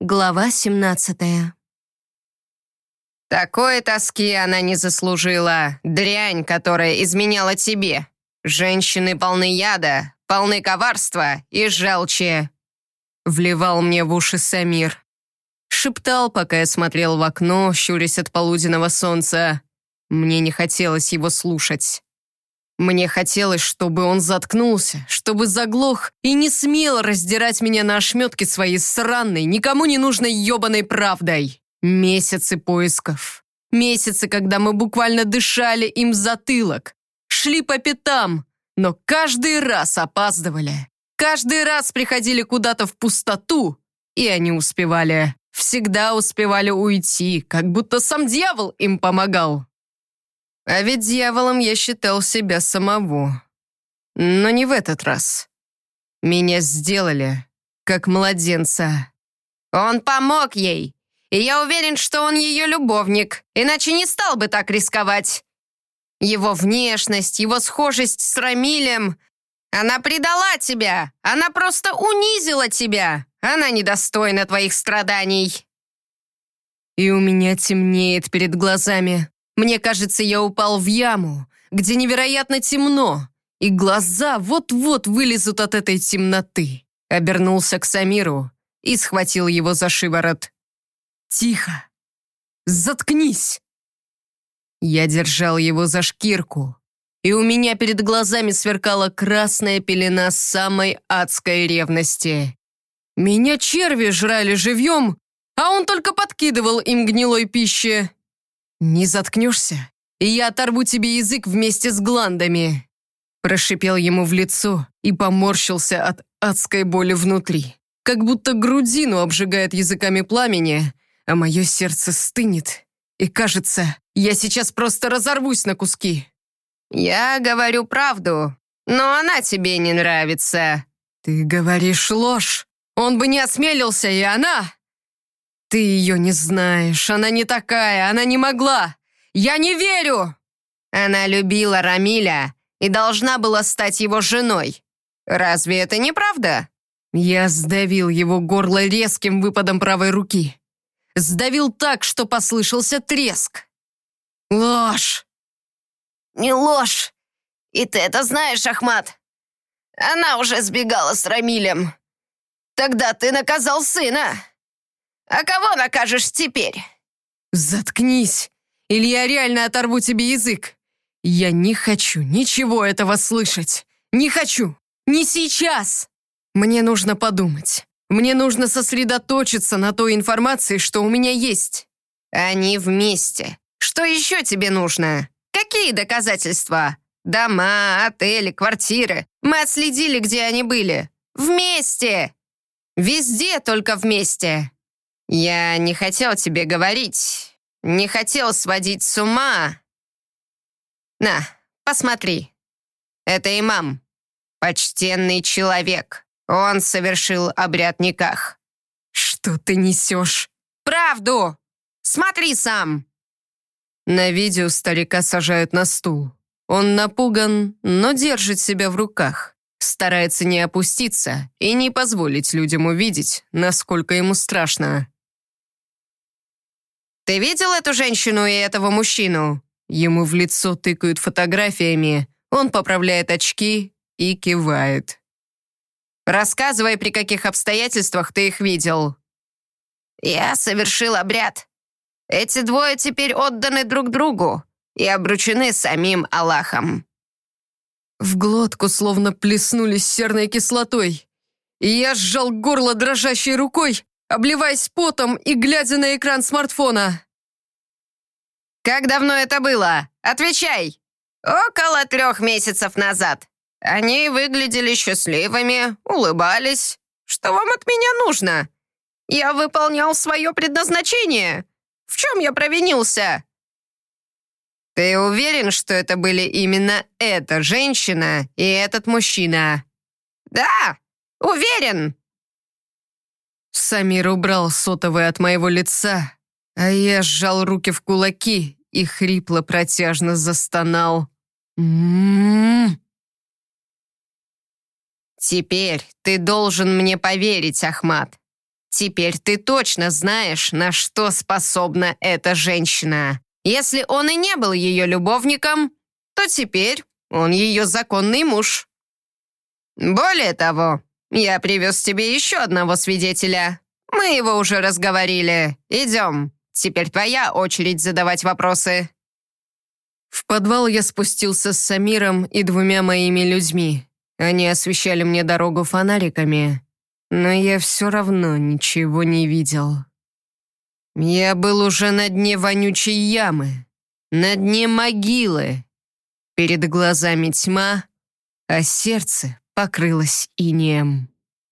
Глава 17. Такой тоски она не заслужила. Дрянь, которая изменяла тебе. Женщины полны яда, полны коварства и желчи. Вливал мне в уши Самир. Шептал, пока я смотрел в окно, щурясь от полуденного солнца. Мне не хотелось его слушать. Мне хотелось, чтобы он заткнулся, чтобы заглох и не смел раздирать меня на ошметки своей сраной, никому не нужной ебаной правдой. Месяцы поисков. Месяцы, когда мы буквально дышали им в затылок. Шли по пятам, но каждый раз опаздывали. Каждый раз приходили куда-то в пустоту, и они успевали. Всегда успевали уйти, как будто сам дьявол им помогал. А ведь дьяволом я считал себя самого. Но не в этот раз. Меня сделали, как младенца. Он помог ей, и я уверен, что он ее любовник, иначе не стал бы так рисковать. Его внешность, его схожесть с Рамилем. Она предала тебя, она просто унизила тебя. Она недостойна твоих страданий. И у меня темнеет перед глазами. Мне кажется, я упал в яму, где невероятно темно, и глаза вот-вот вылезут от этой темноты. Обернулся к Самиру и схватил его за шиворот. «Тихо! Заткнись!» Я держал его за шкирку, и у меня перед глазами сверкала красная пелена самой адской ревности. Меня черви жрали живьем, а он только подкидывал им гнилой пищи. «Не заткнешься, и я оторву тебе язык вместе с гландами!» Прошипел ему в лицо и поморщился от адской боли внутри. Как будто грудину обжигает языками пламени, а мое сердце стынет. И кажется, я сейчас просто разорвусь на куски. «Я говорю правду, но она тебе не нравится». «Ты говоришь ложь. Он бы не осмелился, и она...» «Ты ее не знаешь, она не такая, она не могла! Я не верю!» Она любила Рамиля и должна была стать его женой. Разве это не правда? Я сдавил его горло резким выпадом правой руки. Сдавил так, что послышался треск. «Ложь!» «Не ложь! И ты это знаешь, Ахмат? Она уже сбегала с Рамилем. Тогда ты наказал сына. А кого накажешь теперь?» «Заткнись, или я реально оторву тебе язык. Я не хочу ничего этого слышать. Не хочу. Не сейчас. Мне нужно подумать. Мне нужно сосредоточиться на той информации, что у меня есть». «Они вместе. Что еще тебе нужно? Какие доказательства? Дома, отели, квартиры. Мы отследили, где они были. Вместе. Везде только вместе. Я не хотел тебе говорить. Не хотел сводить с ума. На, посмотри. Это имам. Почтенный человек. Он совершил обряд никах». «Что ты несешь?» «Правду! Смотри сам!» На видео старика сажают на стул. Он напуган, но держит себя в руках. Старается не опуститься и не позволить людям увидеть, насколько ему страшно. «Ты видел эту женщину и этого мужчину?» Ему в лицо тыкают фотографиями, он поправляет очки и кивает. «Рассказывай, при каких обстоятельствах ты их видел». «Я совершил обряд. Эти двое теперь отданы друг другу и обручены самим Аллахом». В глотку словно плеснули серной кислотой, и я сжал горло дрожащей рукой, обливаясь потом и глядя на экран смартфона. «Как давно это было? Отвечай!» «Около 3 месяцев назад. Они выглядели счастливыми, улыбались. Что вам от меня нужно? Я выполнял свое предназначение. В чем я провинился?» «Ты уверен, что это были именно эта женщина и этот мужчина?» «Да, уверен». Самир убрал сотовый от моего лица, а я сжал руки в кулаки и хрипло-протяжно застонал. «Теперь ты должен мне поверить, Ахмат. Теперь ты точно знаешь, на что способна эта женщина. Если он и не был ее любовником, то теперь он ее законный муж. Более того, я привез тебе еще одного свидетеля. Мы его уже разговорили. Идем. Теперь твоя очередь задавать вопросы». В подвал я спустился с Самиром и 2 моими людьми. Они освещали мне дорогу фонариками, но я все равно ничего не видел. Я был уже на дне вонючей ямы, на дне могилы. Перед глазами тьма, а сердце покрылось инеем.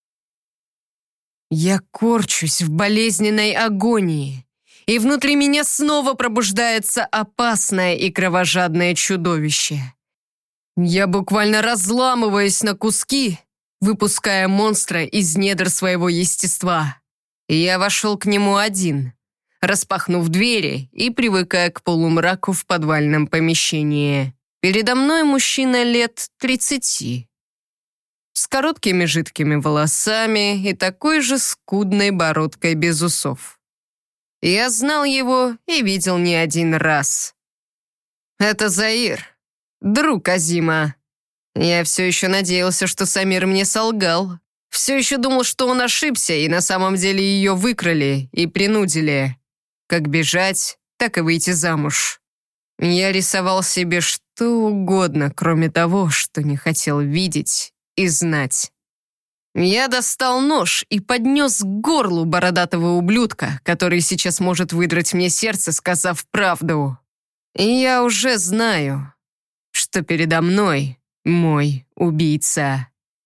Я корчусь в болезненной агонии, и внутри меня снова пробуждается опасное и кровожадное чудовище. Я буквально разламываюсь на куски, выпуская монстра из недр своего естества. Я вошел к нему один, распахнув двери и привыкая к полумраку в подвальном помещении. Передо мной мужчина лет 30, с короткими жидкими волосами и такой же скудной бородкой без усов. Я знал его и видел не один раз. Это Заир, друг Азима. Я все еще надеялся, что Самир мне солгал. Все еще думал, что он ошибся, и на самом деле ее выкрали и принудили. Как бежать, так и выйти замуж. Я рисовал себе что угодно, кроме того, что не хотел видеть и знать. Я достал нож и поднес к горлу бородатого ублюдка, который сейчас может выдрать мне сердце, сказав правду. И я уже знаю, что передо мной мой убийца.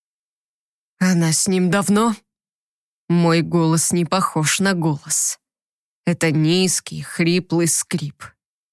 Она с ним давно? Мой голос не похож на голос. Это низкий, хриплый скрип.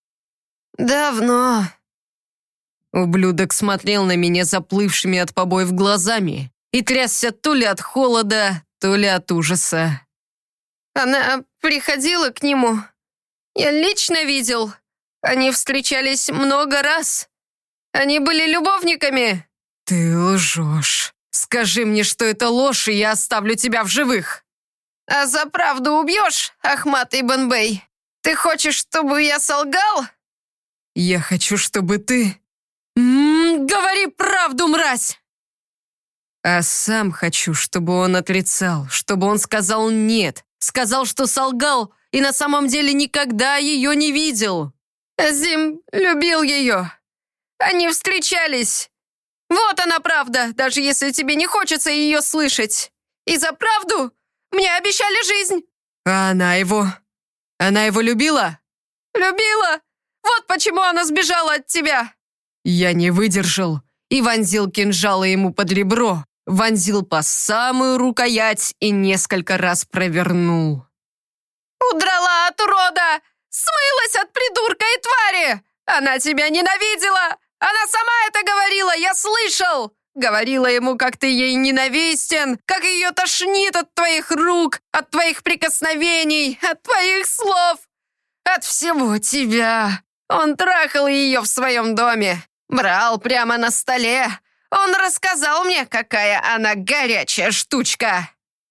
«Давно». Ублюдок смотрел на меня заплывшими от побоев глазами и трясся то ли от холода, то ли от ужаса. Она приходила к нему. Я лично видел. Они встречались много раз. Они были любовниками. Ты лжешь. Скажи мне, что это ложь, и я оставлю тебя в живых. А за правду убьешь, Ахмат Ибн Бей? Ты хочешь, чтобы я солгал? Я хочу, чтобы ты... Говори правду, мразь! А сам хочу, чтобы он отрицал, чтобы он сказал «нет», сказал, что солгал и на самом деле никогда ее не видел. Азим любил ее. Они встречались. Вот она правда, даже если тебе не хочется ее слышать. И за правду мне обещали жизнь. А она его любила? Любила. Вот почему она сбежала от тебя. Я не выдержал и вонзил кинжалы ему под ребро, вонзил по самую рукоять и несколько раз провернул. Удрала от урода! Смылась от придурка и твари! Она тебя ненавидела! Она сама это говорила, я слышал! Говорила ему, как ты ей ненавистен, как ее тошнит от твоих рук, от твоих прикосновений, от твоих слов, от всего тебя. Он трахал ее в своем доме, брал прямо на столе. Он рассказал мне, какая она горячая штучка.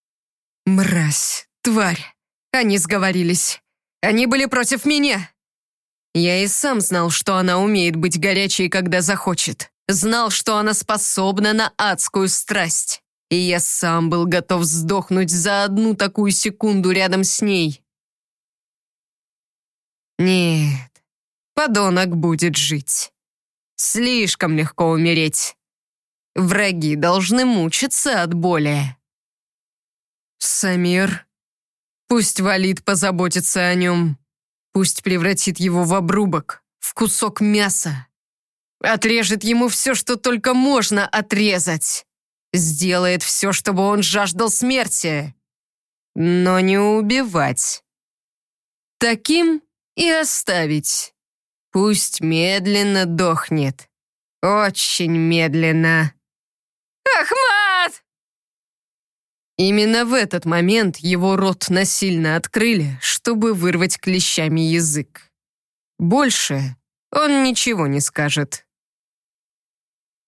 Мразь, тварь. Они сговорились. Они были против меня. Я и сам знал, что она умеет быть горячей, когда захочет. Знал, что она способна на адскую страсть. И я сам был готов сдохнуть за одну такую секунду рядом с ней. Нет, подонок будет жить. Слишком легко умереть. Враги должны мучиться от боли. Самир, пусть Валид позаботится о нем. Пусть превратит его в обрубок, в кусок мяса. Отрежет ему все, что только можно отрезать. Сделает все, чтобы он жаждал смерти. Но не убивать. Таким и оставить. Пусть медленно дохнет. Очень медленно. Ахмат! Именно в этот момент его рот насильно открыли, чтобы вырвать клещами язык. Больше он ничего не скажет.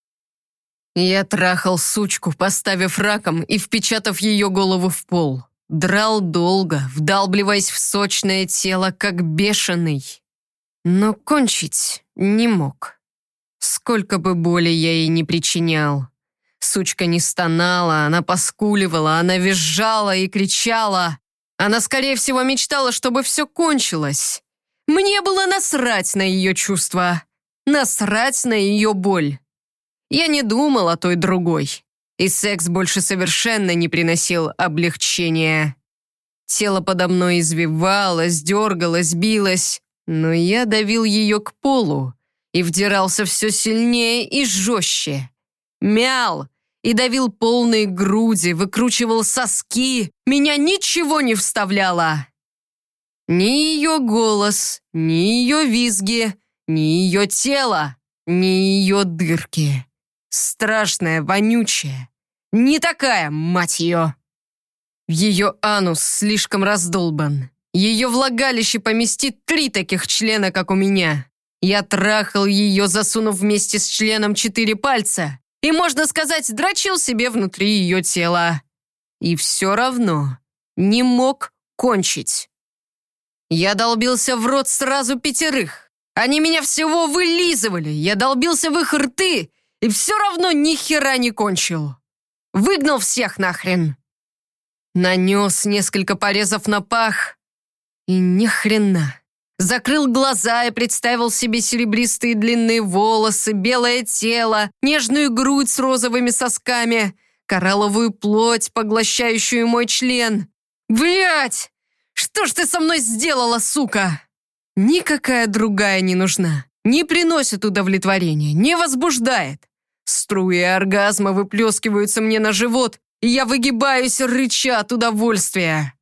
Я трахал сучку, поставив раком и впечатав ее голову в пол. Драл долго, вдалбливаясь в сочное тело, как бешеный. Но кончить не мог. Сколько бы боли я ей не причинял. Сучка не стонала, она поскуливала, она визжала и кричала. Она, скорее всего, мечтала, чтобы все кончилось. Мне было насрать на ее чувства, насрать на ее боль. Я не думал о той другой, и секс больше совершенно не приносил облегчения. Тело подо мной извивалось, дергалось, билось, но я давил ее к полу и вдирался все сильнее и жестче. Мял и давил полные груди, выкручивал соски. Меня ничего не вставляло. Ни ее голос, ни ее визги, ни ее тело, ни ее дырки. Страшная, вонючая. Не такая, мать ее. Ее анус слишком раздолбан. Ее влагалище поместит 3 таких члена, как у меня. Я трахал ее, засунув вместе с членом 4 пальца. И, можно сказать, дрочил себе внутри ее тела. И все равно не мог кончить. Я долбился в рот сразу 5. Они меня всего вылизывали. Я долбился в их рты и все равно ни хера не кончил. Выгнал всех нахрен. Нанес несколько порезов на пах и ни хрена. Закрыл глаза и представил себе серебристые длинные волосы, белое тело, нежную грудь с розовыми сосками, коралловую плоть, поглощающую мой член. Блять! Что ж ты со мной сделала, сука? Никакая другая не нужна. Не приносит удовлетворения, не возбуждает. Струи оргазма выплескиваются мне на живот, и я выгибаюсь, рыча от удовольствия.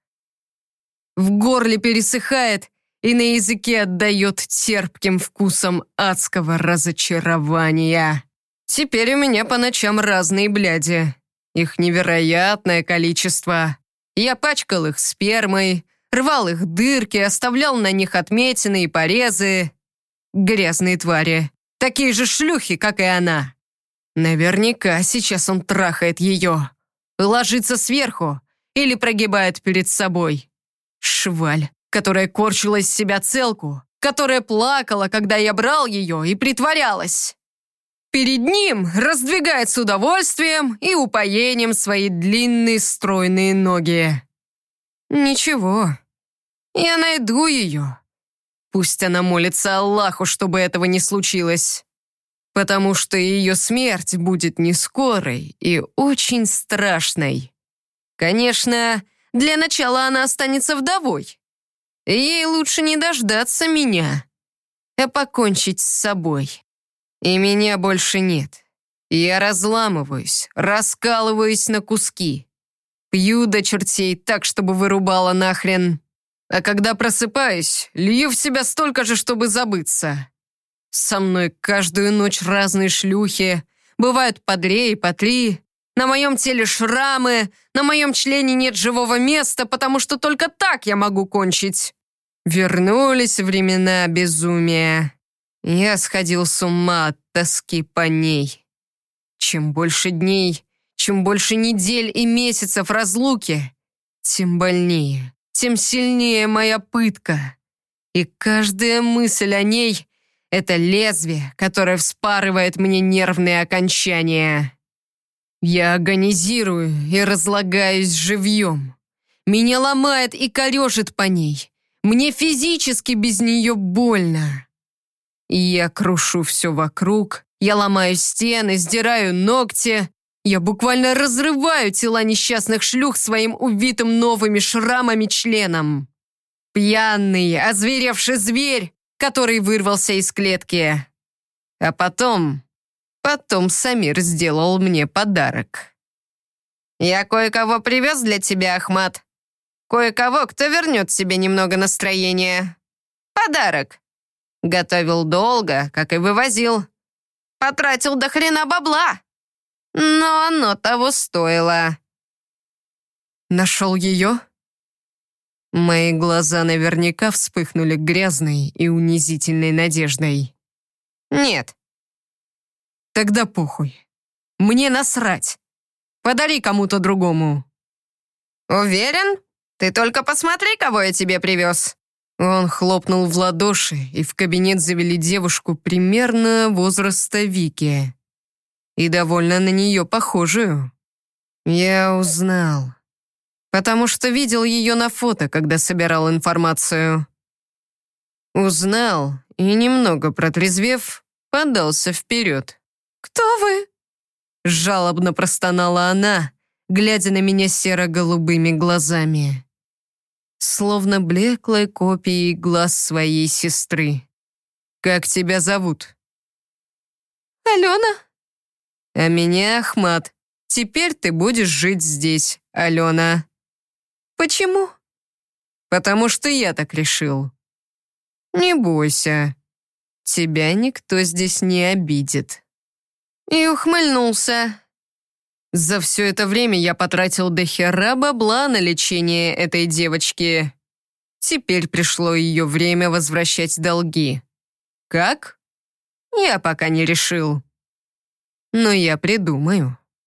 В горле пересыхает, и на языке отдает терпким вкусом адского разочарования. Теперь у меня по ночам разные бляди. Их невероятное количество. Я пачкал их спермой, рвал их дырки, оставлял на них отметины и порезы. Грязные твари. Такие же шлюхи, как и она. Наверняка сейчас он трахает ее. Ложится сверху или прогибает перед собой. Шваль, которая корчила из себя целку, которая плакала, когда я брал ее, и притворялась. Перед ним раздвигает с удовольствием и упоением свои длинные стройные ноги. Ничего, я найду ее. Пусть она молится Аллаху, чтобы этого не случилось. Потому что ее смерть будет не скорой и очень страшной. Конечно, для начала она останется вдовой. Ей лучше не дождаться меня, а покончить с собой. И меня больше нет. Я разламываюсь, раскалываюсь на куски. Пью до чертей так, чтобы вырубало нахрен. А когда просыпаюсь, лью в себя столько же, чтобы забыться. Со мной каждую ночь разные шлюхи. Бывают по 2 и по 3. На моем теле шрамы. На моем члене нет живого места, потому что только так я могу кончить. Вернулись времена безумия. Я сходил с ума от тоски по ней. Чем больше дней, чем больше недель и месяцев разлуки, тем больнее, тем сильнее моя пытка. И каждая мысль о ней — это лезвие, которое вспарывает мне нервные окончания. Я агонизирую и разлагаюсь живьем. Меня ломает и корежит по ней. Мне физически без нее больно. И я крушу все вокруг, я ломаю стены, сдираю ногти. Я буквально разрываю тела несчастных шлюх своим увитым новыми шрамами членом. Пьяный, озверевший зверь, который вырвался из клетки. А потом Самир сделал мне подарок. «Я кое-кого привез для тебя, Ахмат. Кое-кого, кто вернет себе немного настроения. Подарок. Готовил долго, как и вывозил. Потратил до хрена бабла. Но оно того стоило». Нашел ее? Мои глаза наверняка вспыхнули грязной и унизительной надеждой. «Нет». Тогда похуй. Мне насрать. Подари кому-то другому. «Уверен?» Ты только посмотри, кого я тебе привез!» Он хлопнул в ладоши, и в кабинет завели девушку примерно возраста Вики. И довольно на нее похожую. Я узнал. Потому что видел ее на фото, когда собирал информацию. Узнал и, немного протрезвев, подался вперед. «Кто вы?» Жалобно простонала она, глядя на меня серо-голубыми глазами. Словно блеклой копией глаз своей сестры. «Как тебя зовут?» «Алена». «А меня Ахмат. Теперь ты будешь жить здесь, Алена». «Почему?» «Потому что я так решил». «Не бойся, тебя никто здесь не обидит». И ухмыльнулся. За все это время я потратил дохера бабла на лечение этой девочки. Теперь пришло ее время возвращать долги. Как? Я пока не решил. Но я придумаю.